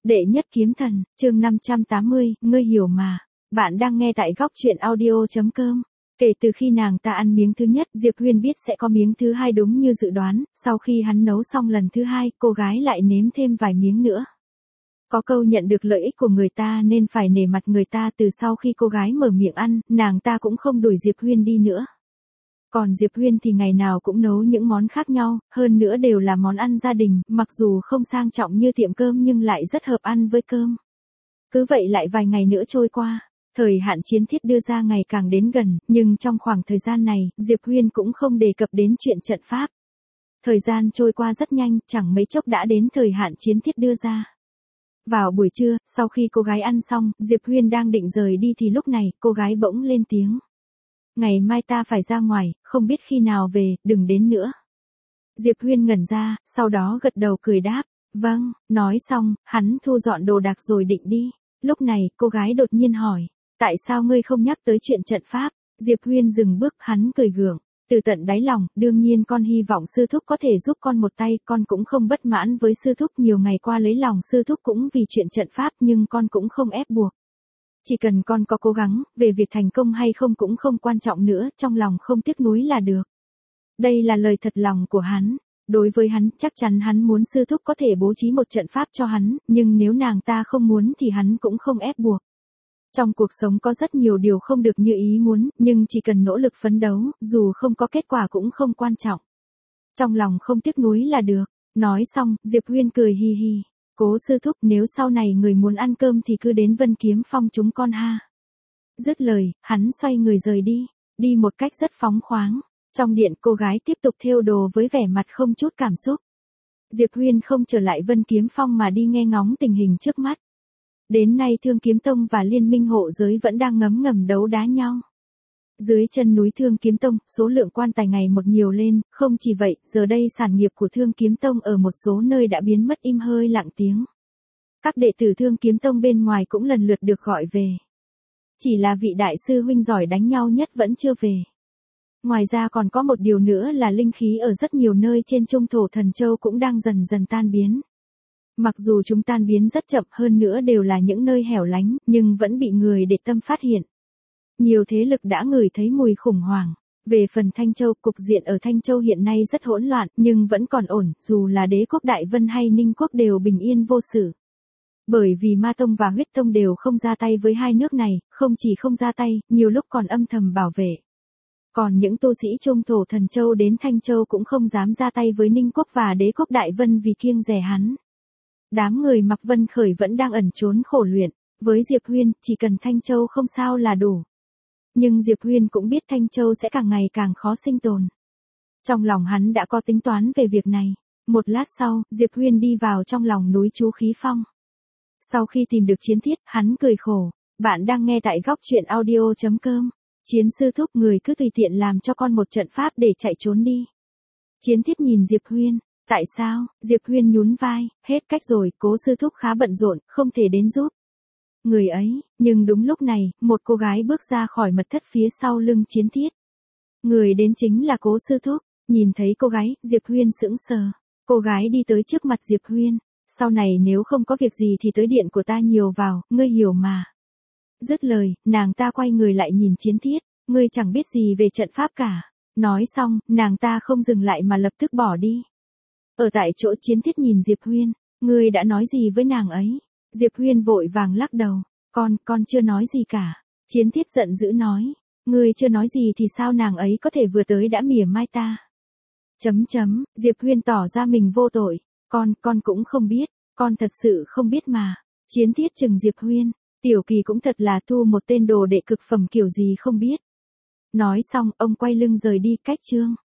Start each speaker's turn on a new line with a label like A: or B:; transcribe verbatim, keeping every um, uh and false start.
A: Đệ nhất kiếm thần, chương năm trăm tám mươi, ngươi hiểu mà. Bạn đang nghe tại góc truyện audio.com. Kể từ khi nàng ta ăn miếng thứ nhất, Diệp Huyên biết sẽ có miếng thứ hai đúng như dự đoán, sau khi hắn nấu xong lần thứ hai, cô gái lại nếm thêm vài miếng nữa. Có câu nhận được lợi ích của người ta nên phải nể mặt người ta. Từ sau khi cô gái mở miệng ăn, nàng ta cũng không đuổi Diệp Huyên đi nữa. Còn Diệp Huyên thì ngày nào cũng nấu những món khác nhau, hơn nữa đều là món ăn gia đình, mặc dù không sang trọng như tiệm cơm nhưng lại rất hợp ăn với cơm. Cứ vậy lại vài ngày nữa trôi qua, thời hạn chiến thiết đưa ra ngày càng đến gần, nhưng trong khoảng thời gian này, Diệp Huyên cũng không đề cập đến chuyện trận pháp. Thời gian trôi qua rất nhanh, chẳng mấy chốc đã đến thời hạn chiến thiết đưa ra. Vào buổi trưa, sau khi cô gái ăn xong, Diệp Huyên đang định rời đi thì lúc này, cô gái bỗng lên tiếng. Ngày mai ta phải ra ngoài, không biết khi nào về, đừng đến nữa. Diệp Huyên ngẩn ra, sau đó gật đầu cười đáp, vâng, nói xong, hắn thu dọn đồ đạc rồi định đi. Lúc này, cô gái đột nhiên hỏi, tại sao ngươi không nhắc tới chuyện trận pháp? Diệp Huyên dừng bước, hắn cười gượng, từ tận đáy lòng, đương nhiên con hy vọng sư thúc có thể giúp con một tay, con cũng không bất mãn với sư thúc, nhiều ngày qua lấy lòng sư thúc cũng vì chuyện trận pháp nhưng con cũng không ép buộc. Chỉ cần con có cố gắng, về việc thành công hay không cũng không quan trọng nữa, trong lòng không tiếc nuối là được. Đây là lời thật lòng của hắn. Đối với hắn, chắc chắn hắn muốn sư thúc có thể bố trí một trận pháp cho hắn, nhưng nếu nàng ta không muốn thì hắn cũng không ép buộc. Trong cuộc sống có rất nhiều điều không được như ý muốn, nhưng chỉ cần nỗ lực phấn đấu, dù không có kết quả cũng không quan trọng. Trong lòng không tiếc nuối là được. Nói xong, Diệp Huyên cười hi hi. Cố sư thúc, nếu sau này người muốn ăn cơm thì cứ đến Vân Kiếm Phong chúng con ha. Dứt lời, hắn xoay người rời đi, đi một cách rất phóng khoáng. Trong điện, cô gái tiếp tục thêu đồ với vẻ mặt không chút cảm xúc. Diệp Huyên không trở lại Vân Kiếm Phong mà đi nghe ngóng tình hình trước mắt. Đến nay Thương Kiếm Tông và Liên Minh Hộ Giới vẫn đang ngấm ngầm đấu đá nhau. Dưới chân núi Thương Kiếm Tông, số lượng quan tài ngày một nhiều lên, không chỉ vậy, giờ đây sản nghiệp của Thương Kiếm Tông ở một số nơi đã biến mất im hơi lặng tiếng. Các đệ tử Thương Kiếm Tông bên ngoài cũng lần lượt được gọi về. Chỉ là vị đại sư huynh giỏi đánh nhau nhất vẫn chưa về. Ngoài ra còn có một điều nữa là linh khí ở rất nhiều nơi trên Trung Thổ Thần Châu cũng đang dần dần tan biến. Mặc dù chúng tan biến rất chậm, hơn nữa đều là những nơi hẻo lánh, nhưng vẫn bị người để tâm phát hiện. Nhiều thế lực đã ngửi thấy mùi khủng hoảng. Về phần Thanh Châu, cục diện ở Thanh Châu hiện nay rất hỗn loạn, nhưng vẫn còn ổn, dù là Đế quốc Đại Vân hay Ninh quốc đều bình yên vô sự. Bởi vì Ma Tông và Huyết Tông đều không ra tay với hai nước này, không chỉ không ra tay, nhiều lúc còn âm thầm bảo vệ. Còn những tu sĩ Trung Thổ Thần Châu đến Thanh Châu cũng không dám ra tay với Ninh quốc và Đế quốc Đại Vân vì kiêng dè hắn. Đám người Mạc Vân Khởi vẫn đang ẩn trốn khổ luyện, với Diệp Huyên, chỉ cần Thanh Châu không sao là đủ. Nhưng Diệp Huyên cũng biết Thanh Châu sẽ càng ngày càng khó sinh tồn. Trong lòng hắn đã có tính toán về việc này. Một lát sau, Diệp Huyên đi vào trong lòng núi Chú Khí Phong. Sau khi tìm được Chiến Thiết, hắn cười khổ. Bạn đang nghe tại góc truyện audio.com. Chiến sư thúc, người cứ tùy tiện làm cho con một trận pháp để chạy trốn đi. Chiến Thiết nhìn Diệp Huyên. Tại sao? Diệp Huyên nhún vai, hết cách rồi, Cố sư thúc khá bận rộn, không thể đến giúp. Người ấy, nhưng đúng lúc này, một cô gái bước ra khỏi mật thất phía sau lưng Chiến Thiết. Người đến chính là Cố sư thúc. Nhìn thấy cô gái, Diệp Huyên sững sờ. Cô gái đi tới trước mặt Diệp Huyên. Sau này nếu không có việc gì thì tới điện của ta nhiều vào, ngươi hiểu mà. Dứt lời, nàng ta quay người lại nhìn Chiến Thiết. Ngươi chẳng biết gì về trận pháp cả. Nói xong, nàng ta không dừng lại mà lập tức bỏ đi. Ở tại chỗ, Chiến Thiết nhìn Diệp Huyên. Ngươi đã nói gì với nàng ấy? Diệp Huyên vội vàng lắc đầu. Con, con chưa nói gì cả. Chiến Thiết giận dữ nói. Ngươi chưa nói gì thì sao nàng ấy có thể vừa tới đã mỉa mai ta? Chấm chấm, Diệp Huyên tỏ ra mình vô tội. Con, con cũng không biết. Con thật sự không biết mà. Chiến Thiết chừng Diệp Huyên. Tiểu Kỳ cũng thật là thu một tên đồ đệ cực phẩm kiểu gì không biết. Nói xong, ông quay lưng rời đi. Cách chương.